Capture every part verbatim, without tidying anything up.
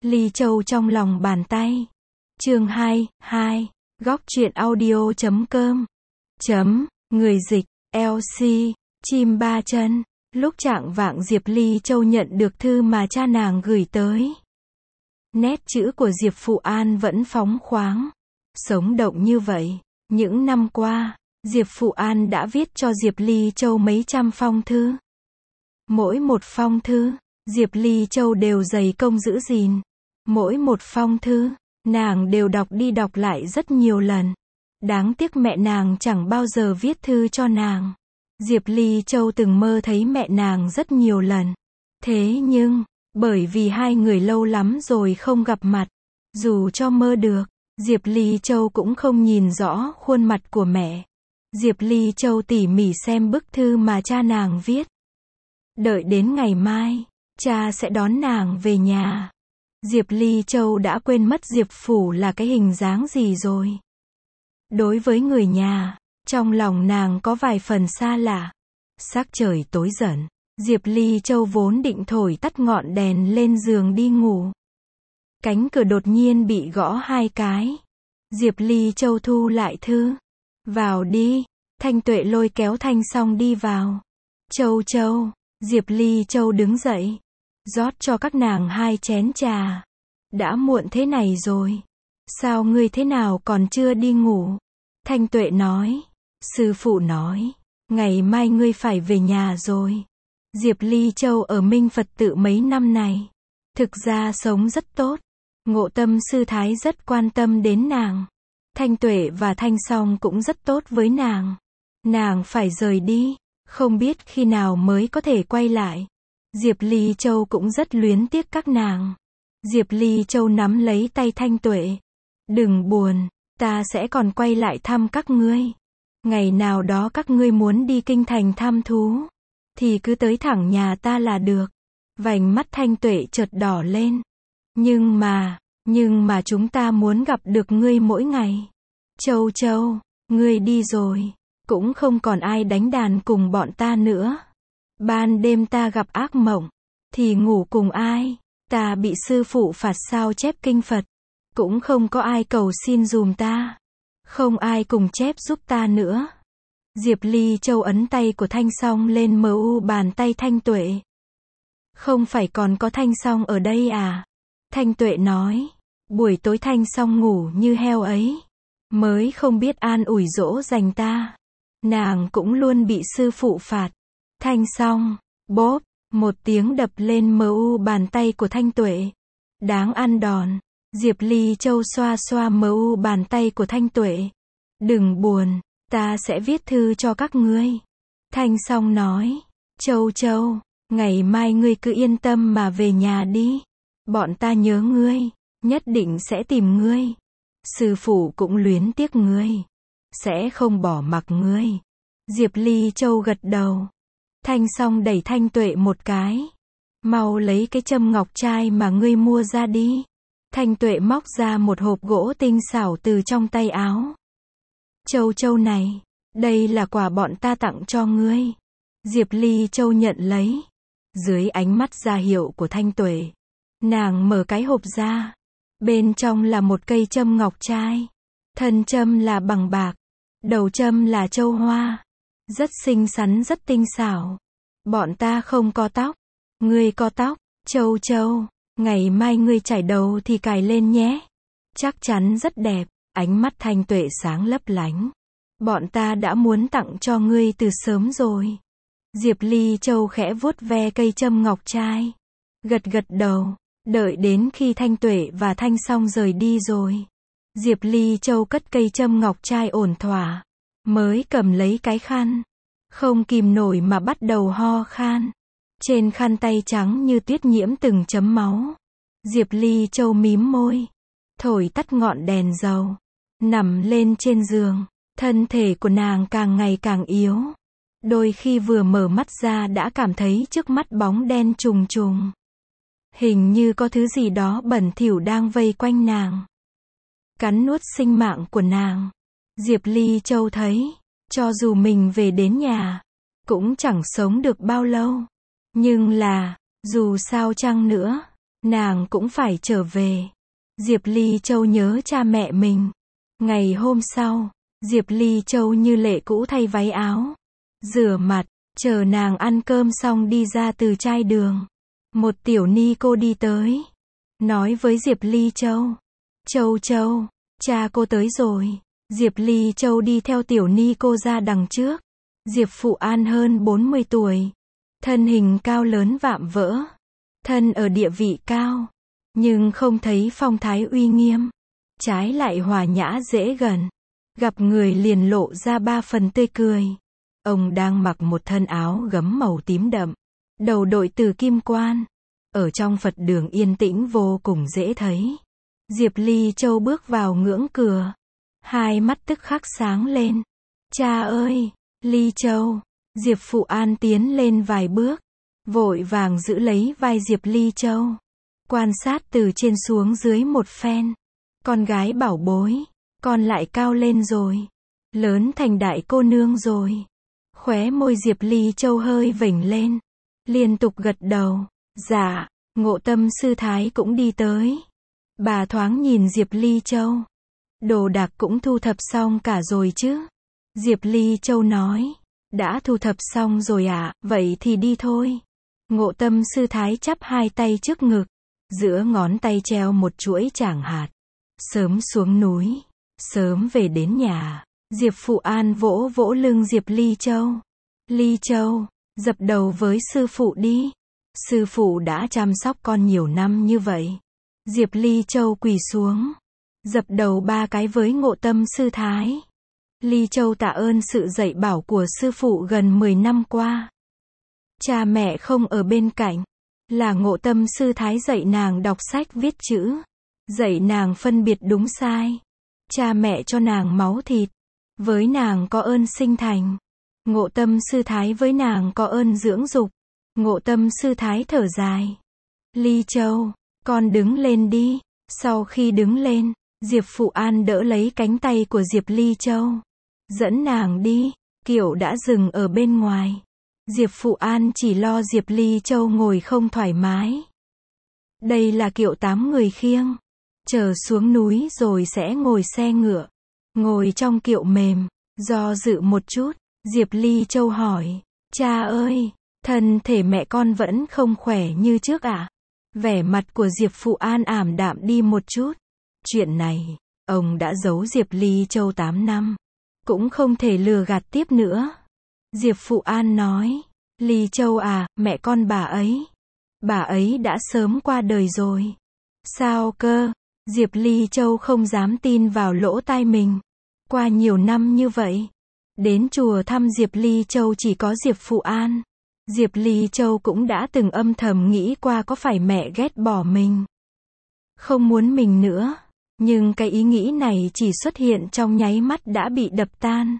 Ly Châu trong lòng bàn tay. Chương hai, hai. Góc truyện audio chấm com. Chấm, người dịch, lờ xê, chim ba chân. Lúc trạng vạng Diệp Ly Châu nhận được thư mà cha nàng gửi tới. Nét chữ của Diệp Phụ An vẫn phóng khoáng, sống động như vậy. Những năm qua, Diệp Phụ An đã viết cho Diệp Ly Châu mấy trăm phong thư. Mỗi một phong thư, Diệp Ly Châu đều dày công giữ gìn. Mỗi một phong thư, nàng đều đọc đi đọc lại rất nhiều lần. Đáng tiếc mẹ nàng chẳng bao giờ viết thư cho nàng. Diệp Ly Châu từng mơ thấy mẹ nàng rất nhiều lần. Thế nhưng, bởi vì hai người lâu lắm rồi không gặp mặt, dù cho mơ được, Diệp Ly Châu cũng không nhìn rõ khuôn mặt của mẹ. Diệp Ly Châu tỉ mỉ xem bức thư mà cha nàng viết. Đợi đến ngày mai, cha sẽ đón nàng về nhà. Diệp Ly Châu đã quên mất Diệp Phủ là cái hình dáng gì rồi. Đối với người nhà, trong lòng nàng có vài phần xa lạ. Sắc trời tối dần, Diệp Ly Châu vốn định thổi tắt ngọn đèn lên giường đi ngủ. Cánh cửa đột nhiên bị gõ hai cái. Diệp Ly Châu thu lại thư. Vào đi. Thanh Tuệ lôi kéo Thanh Song đi vào. Châu Châu. Diệp Ly Châu đứng dậy, rót cho các nàng hai chén trà. Đã muộn thế này rồi, sao ngươi thế nào còn chưa đi ngủ? Thanh Tuệ nói. Sư phụ nói, ngày mai ngươi phải về nhà rồi. Diệp Ly Châu ở Minh Phật tự mấy năm này, thực ra sống rất tốt. Ngộ Tâm sư thái rất quan tâm đến nàng. Thanh Tuệ và Thanh Song cũng rất tốt với nàng. Nàng phải rời đi, không biết khi nào mới có thể quay lại. Diệp Ly Châu cũng rất luyến tiếc các nàng. Diệp Ly Châu nắm lấy tay Thanh Tuệ. Đừng buồn, ta sẽ còn quay lại thăm các ngươi. Ngày nào đó các ngươi muốn đi kinh thành thăm thú, thì cứ tới thẳng nhà ta là được. Vành mắt Thanh Tuệ chợt đỏ lên. Nhưng mà, nhưng mà chúng ta muốn gặp được ngươi mỗi ngày. Châu Châu, ngươi đi rồi, cũng không còn ai đánh đàn cùng bọn ta nữa. Ban đêm ta gặp ác mộng, thì ngủ cùng ai? Ta bị sư phụ phạt sao chép kinh Phật, cũng không có ai cầu xin dùm ta. Không ai cùng chép giúp ta nữa. Diệp Ly Châu ấn tay của Thanh Song lên mờ u bàn tay Thanh Tuệ. Không phải còn có Thanh Song ở đây à? Thanh Tuệ nói. Buổi tối Thanh Song ngủ như heo ấy, mới không biết an ủi dỗ dành ta. Nàng cũng luôn bị sư phụ phạt. Thanh Song, bóp, một tiếng đập lên mờ u bàn tay của Thanh Tuệ. Đáng ăn đòn. Diệp Ly Châu xoa xoa mờ u bàn tay của Thanh Tuệ. Đừng buồn, ta sẽ viết thư cho các ngươi. Thanh Song nói. Châu Châu, ngày mai ngươi cứ yên tâm mà về nhà đi. Bọn ta nhớ ngươi, nhất định sẽ tìm ngươi. Sư phụ cũng luyến tiếc ngươi, sẽ không bỏ mặc ngươi. Diệp Ly Châu gật đầu. Thanh Song đẩy Thanh Tuệ một cái. Mau lấy cái châm ngọc trai mà ngươi mua ra đi. Thanh Tuệ móc ra một hộp gỗ tinh xảo từ trong tay áo. Châu Châu này, đây là quà bọn ta tặng cho ngươi. Diệp Ly Châu nhận lấy. Dưới ánh mắt ra hiệu của Thanh Tuệ, nàng mở cái hộp ra. Bên trong là một cây châm ngọc trai. Thân châm là bằng bạc, đầu châm là châu hoa. Rất xinh xắn, rất tinh xảo. Bọn ta không có tóc, ngươi có tóc. Châu Châu, ngày mai ngươi chải đầu thì cài lên nhé. Chắc chắn rất đẹp. Ánh mắt Thanh Tuệ sáng lấp lánh. Bọn ta đã muốn tặng cho ngươi từ sớm rồi. Diệp Ly Châu khẽ vuốt ve cây châm ngọc trai, gật gật đầu. Đợi đến khi Thanh Tuệ và Thanh Song rời đi rồi, Diệp Ly Châu cất cây châm ngọc trai ổn thỏa, mới cầm lấy cái khăn. Không kìm nổi mà bắt đầu ho khan. Trên khăn tay trắng như tuyết nhiễm từng chấm máu. Diệp Ly Châu mím môi, thổi tắt ngọn đèn dầu, nằm lên trên giường. Thân thể của nàng càng ngày càng yếu. Đôi khi vừa mở mắt ra đã cảm thấy trước mắt bóng đen trùng trùng. Hình như có thứ gì đó bẩn thỉu đang vây quanh nàng, cắn nuốt sinh mạng của nàng. Diệp Ly Châu thấy, cho dù mình về đến nhà, cũng chẳng sống được bao lâu. Nhưng là, dù sao chăng nữa, nàng cũng phải trở về. Diệp Ly Châu nhớ cha mẹ mình. Ngày hôm sau, Diệp Ly Châu như lệ cũ thay váy áo, rửa mặt, chờ nàng ăn cơm xong đi ra từ trai đường. Một tiểu ni cô đi tới, nói với Diệp Ly Châu. Châu Châu, cha cô tới rồi. Diệp Ly Châu đi theo tiểu ni cô ra đằng trước. Diệp Phụ An hơn bốn mươi tuổi. Thân hình cao lớn vạm vỡ. Thân ở địa vị cao. Nhưng không thấy phong thái uy nghiêm. Trái lại hòa nhã dễ gần. Gặp người liền lộ ra ba phần tươi cười. Ông đang mặc một thân áo gấm màu tím đậm. Đầu đội từ kim quan. Ở trong Phật đường yên tĩnh vô cùng dễ thấy. Diệp Ly Châu bước vào ngưỡng cửa. Hai mắt tức khắc sáng lên. Cha ơi, Ly Châu. Diệp Phụ An tiến lên vài bước. Vội vàng giữ lấy vai Diệp Ly Châu. Quan sát từ trên xuống dưới một phen. Con gái bảo bối. Con lại cao lên rồi. Lớn thành đại cô nương rồi. Khóe môi Diệp Ly Châu hơi vểnh lên. Liên tục gật đầu. Dạ, Ngộ Tâm sư thái cũng đi tới. Bà thoáng nhìn Diệp Ly Châu. Đồ đạc cũng thu thập xong cả rồi chứ? Diệp Ly Châu nói. Đã thu thập xong rồi ạ, à, vậy thì đi thôi. Ngộ Tâm sư thái chắp hai tay trước ngực. Giữa ngón tay treo một chuỗi tràng hạt. Sớm xuống núi, sớm về đến nhà. Diệp Phụ An vỗ vỗ lưng Diệp Ly Châu. Ly Châu, dập đầu với sư phụ đi. Sư phụ đã chăm sóc con nhiều năm như vậy. Diệp Ly Châu quỳ xuống. Dập đầu ba cái với Ngộ Tâm sư thái. Ly Châu tạ ơn sự dạy bảo của sư phụ gần mười năm qua. Cha mẹ không ở bên cạnh. Là Ngộ Tâm sư thái dạy nàng đọc sách viết chữ. Dạy nàng phân biệt đúng sai. Cha mẹ cho nàng máu thịt. Với nàng có ơn sinh thành. Ngộ Tâm sư thái với nàng có ơn dưỡng dục. Ngộ Tâm sư thái thở dài. Ly Châu, con đứng lên đi. Sau khi đứng lên, Diệp Phụ An đỡ lấy cánh tay của Diệp Ly Châu. Dẫn nàng đi. Kiệu đã dừng ở bên ngoài. Diệp Phụ An chỉ lo Diệp Ly Châu ngồi không thoải mái. Đây là kiệu tám người khiêng. Chờ xuống núi rồi sẽ ngồi xe ngựa. Ngồi trong kiệu mềm. Do dự một chút, Diệp Ly Châu hỏi. Cha ơi, thân thể mẹ con vẫn không khỏe như trước à? Vẻ mặt của Diệp Phụ An ảm đạm đi một chút. Chuyện này, ông đã giấu Diệp Ly Châu tám năm. Cũng không thể lừa gạt tiếp nữa. Diệp Phụ An nói. Ly Châu à, mẹ con bà ấy. Bà ấy đã sớm qua đời rồi. Sao cơ? Diệp Ly Châu không dám tin vào lỗ tai mình. Qua nhiều năm như vậy. Đến chùa thăm Diệp Ly Châu chỉ có Diệp Phụ An. Diệp Ly Châu cũng đã từng âm thầm nghĩ qua có phải mẹ ghét bỏ mình. Không muốn mình nữa. Nhưng cái ý nghĩ này chỉ xuất hiện trong nháy mắt đã bị đập tan.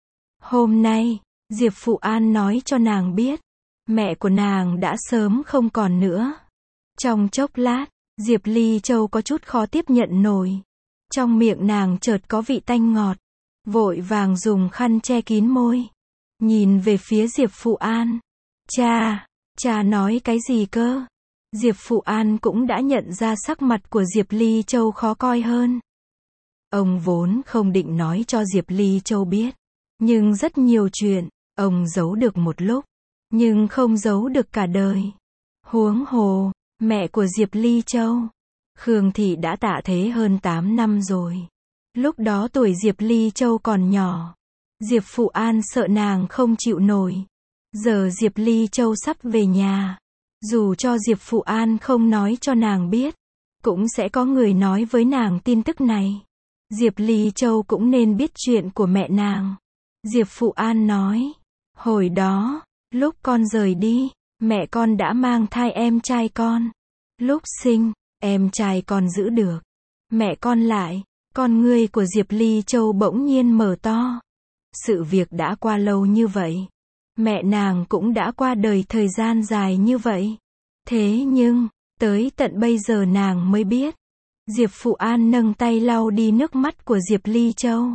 Hôm nay, Diệp Phụ An nói cho nàng biết. Mẹ của nàng đã sớm không còn nữa. Trong chốc lát, Diệp Ly Châu có chút khó tiếp nhận nổi. Trong miệng nàng chợt có vị tanh ngọt. Vội vàng dùng khăn che kín môi. Nhìn về phía Diệp Phụ An. Cha, cha nói cái gì cơ? Diệp Phụ An cũng đã nhận ra sắc mặt của Diệp Ly Châu khó coi hơn. Ông vốn không định nói cho Diệp Ly Châu biết. Nhưng rất nhiều chuyện, ông giấu được một lúc. Nhưng không giấu được cả đời. Huống hồ, mẹ của Diệp Ly Châu, Khương Thị đã tạ thế hơn tám năm rồi. Lúc đó tuổi Diệp Ly Châu còn nhỏ. Diệp Phụ An sợ nàng không chịu nổi. Giờ Diệp Ly Châu sắp về nhà. Dù cho Diệp Phụ An không nói cho nàng biết, cũng sẽ có người nói với nàng tin tức này. Diệp Ly Châu cũng nên biết chuyện của mẹ nàng. Diệp Phụ An nói. Hồi đó, lúc con rời đi, mẹ con đã mang thai em trai con. Lúc sinh, em trai con giữ được. Mẹ con lại, con ngươi của Diệp Ly Châu bỗng nhiên mở to. Sự việc đã qua lâu như vậy. Mẹ nàng cũng đã qua đời thời gian dài như vậy. Thế nhưng, tới tận bây giờ nàng mới biết. Diệp Phụ An nâng tay lau đi nước mắt của Diệp Ly Châu.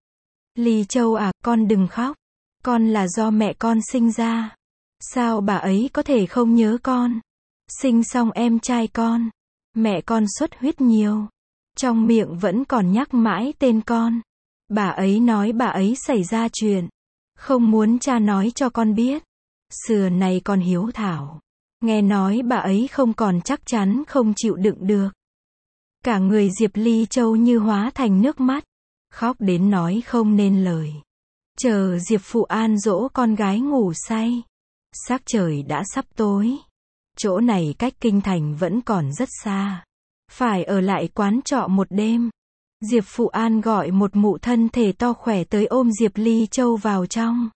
Ly Châu à, con đừng khóc. Con là do mẹ con sinh ra. Sao bà ấy có thể không nhớ con? Sinh xong em trai con, mẹ con xuất huyết nhiều. Trong miệng vẫn còn nhắc mãi tên con. Bà ấy nói bà ấy xảy ra chuyện. Không muốn cha nói cho con biết. Xưa này con hiếu thảo. Nghe nói bà ấy không còn chắc chắn không chịu đựng được. Cả người Diệp Ly Châu như hóa thành nước mắt. Khóc đến nói không nên lời. Chờ Diệp Phụ An dỗ con gái ngủ say. Sắc trời đã sắp tối. Chỗ này cách kinh thành vẫn còn rất xa. Phải ở lại quán trọ một đêm. Diệp Phụ An gọi một mụ thân thể to khỏe tới ôm Diệp Ly Châu vào trong.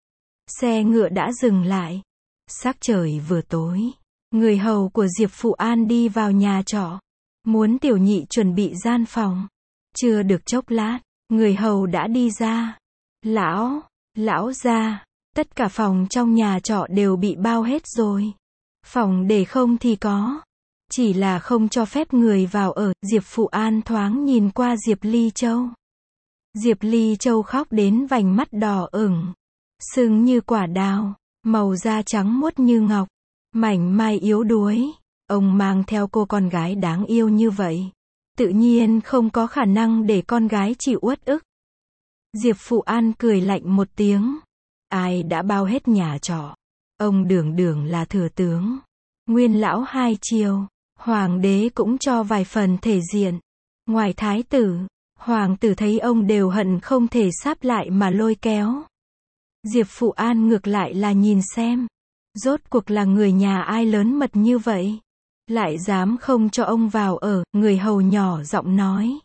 Xe ngựa đã dừng lại. Sắc trời vừa tối. Người hầu của Diệp Phụ An đi vào nhà trọ. Muốn tiểu nhị chuẩn bị gian phòng. Chưa được chốc lát, người hầu đã đi ra. Lão, lão gia, tất cả phòng trong nhà trọ đều bị bao hết rồi. Phòng để không thì có. Chỉ là không cho phép người vào ở. Diệp Phụ An thoáng nhìn qua Diệp Ly Châu. Diệp Ly Châu khóc đến vành mắt đỏ ửng. Sưng như quả đào. Màu da trắng muốt như ngọc. Mảnh mai yếu đuối. Ông mang theo cô con gái đáng yêu như vậy. Tự nhiên không có khả năng để con gái chịu uất ức. Diệp Phụ An cười lạnh một tiếng. Ai đã bao hết nhà trọ? Ông Đường Đường là thừa tướng. Nguyên lão hai triều. Hoàng đế cũng cho vài phần thể diện. Ngoài thái tử, hoàng tử thấy ông đều hận không thể sáp lại mà lôi kéo. Diệp Phụ An ngược lại là nhìn xem. Rốt cuộc là người nhà ai lớn mật như vậy? Lại dám không cho ông vào ở, người hầu nhỏ giọng nói.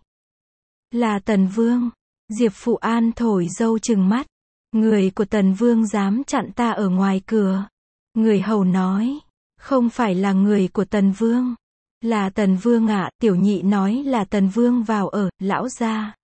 Là Tần Vương. Diệp Phụ An thổi dâu trừng mắt. Người của Tần Vương dám chặn ta ở ngoài cửa. Người hầu nói. Không phải là người của Tần Vương. Là Tần Vương ạ, tiểu nhị nói là Tần Vương vào ở, lão gia.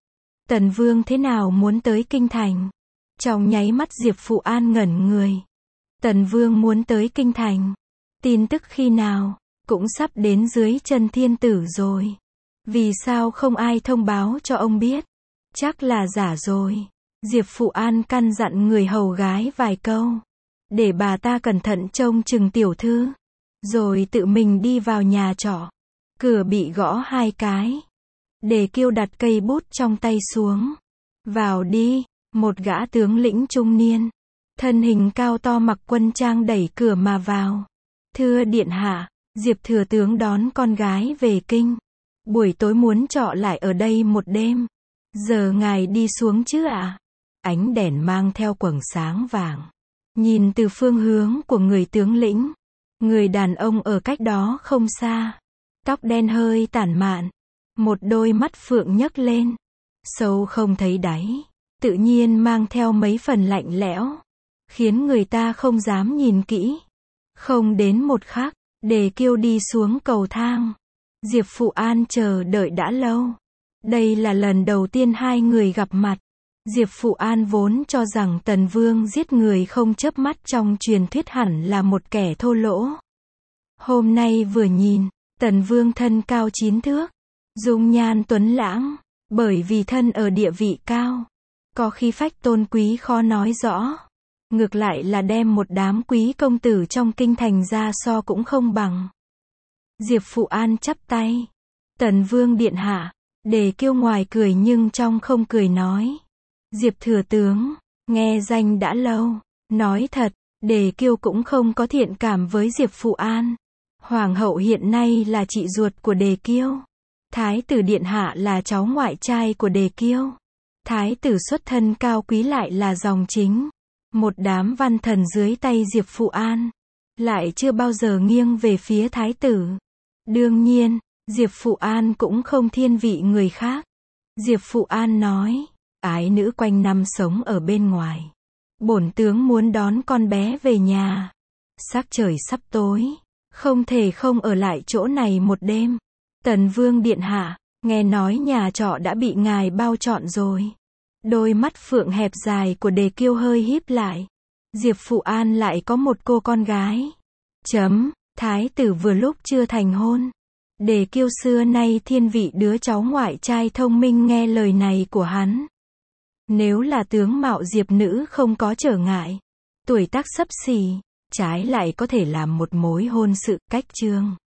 Tần Vương thế nào muốn tới kinh thành? Trong nháy mắt Diệp Phụ An ngẩn người. Tần Vương muốn tới kinh thành. Tin tức khi nào? Cũng sắp đến dưới chân thiên tử rồi. Vì sao không ai thông báo cho ông biết? Chắc là giả rồi. Diệp Phụ An căn dặn người hầu gái vài câu. Để bà ta cẩn thận trông chừng tiểu thư. Rồi tự mình đi vào nhà trọ. Cửa bị gõ hai cái. Để Kiêu đặt cây bút trong tay xuống. Vào đi. Một gã tướng lĩnh trung niên. Thân hình cao to mặc quân trang đẩy cửa mà vào. Thưa điện hạ, Diệp thừa tướng đón con gái về kinh. Buổi tối muốn trọ lại ở đây một đêm. Giờ ngài đi xuống chứ ạ? À? Ánh đèn mang theo quầng sáng vàng. Nhìn từ phương hướng của người tướng lĩnh. Người đàn ông ở cách đó không xa. Tóc đen hơi tản mạn. Một đôi mắt phượng nhấc lên. Sâu không thấy đáy. Tự nhiên mang theo mấy phần lạnh lẽo. Khiến người ta không dám nhìn kỹ. Không đến một khắc. Để Kiêu đi xuống cầu thang. Diệp Phụ An chờ đợi đã lâu. Đây là lần đầu tiên hai người gặp mặt. Diệp Phụ An vốn cho rằng Tần Vương giết người không chớp mắt trong truyền thuyết hẳn là một kẻ thô lỗ. Hôm nay vừa nhìn, Tần Vương thân cao chín thước. Dung nhan tuấn lãng. Bởi vì thân ở địa vị cao. Có khí phách tôn quý khó nói rõ. Ngược lại là đem một đám quý công tử trong kinh thành ra so cũng không bằng. Diệp Phụ An chắp tay. Tần Vương điện hạ. Để Kiêu ngoài cười nhưng trong không cười nói. Diệp thừa tướng. Nghe danh đã lâu. Nói thật, Để Kiêu cũng không có thiện cảm với Diệp Phụ An. Hoàng hậu hiện nay là chị ruột của Đề Kiêu. Thái tử điện hạ là cháu ngoại trai của Đề Kiêu. Thái tử xuất thân cao quý lại là dòng chính. Một đám văn thần dưới tay Diệp Phụ An. Lại chưa bao giờ nghiêng về phía thái tử. Đương nhiên, Diệp Phụ An cũng không thiên vị người khác. Diệp Phụ An nói, ái nữ quanh năm sống ở bên ngoài. Bổn tướng muốn đón con bé về nhà. Sắc trời sắp tối. Không thể không ở lại chỗ này một đêm. Tần Vương điện hạ, nghe nói nhà trọ đã bị ngài bao trọn rồi. Đôi mắt phượng hẹp dài của Đề Kiêu hơi híp lại. Diệp Phụ An lại có một cô con gái. Chấm, thái tử vừa lúc chưa thành hôn. Đề Kiêu xưa nay thiên vị đứa cháu ngoại trai thông minh nghe lời này của hắn. Nếu là tướng mạo Diệp nữ không có trở ngại. Tuổi tác xấp xỉ, trái lại có thể làm một mối hôn sự cách chương.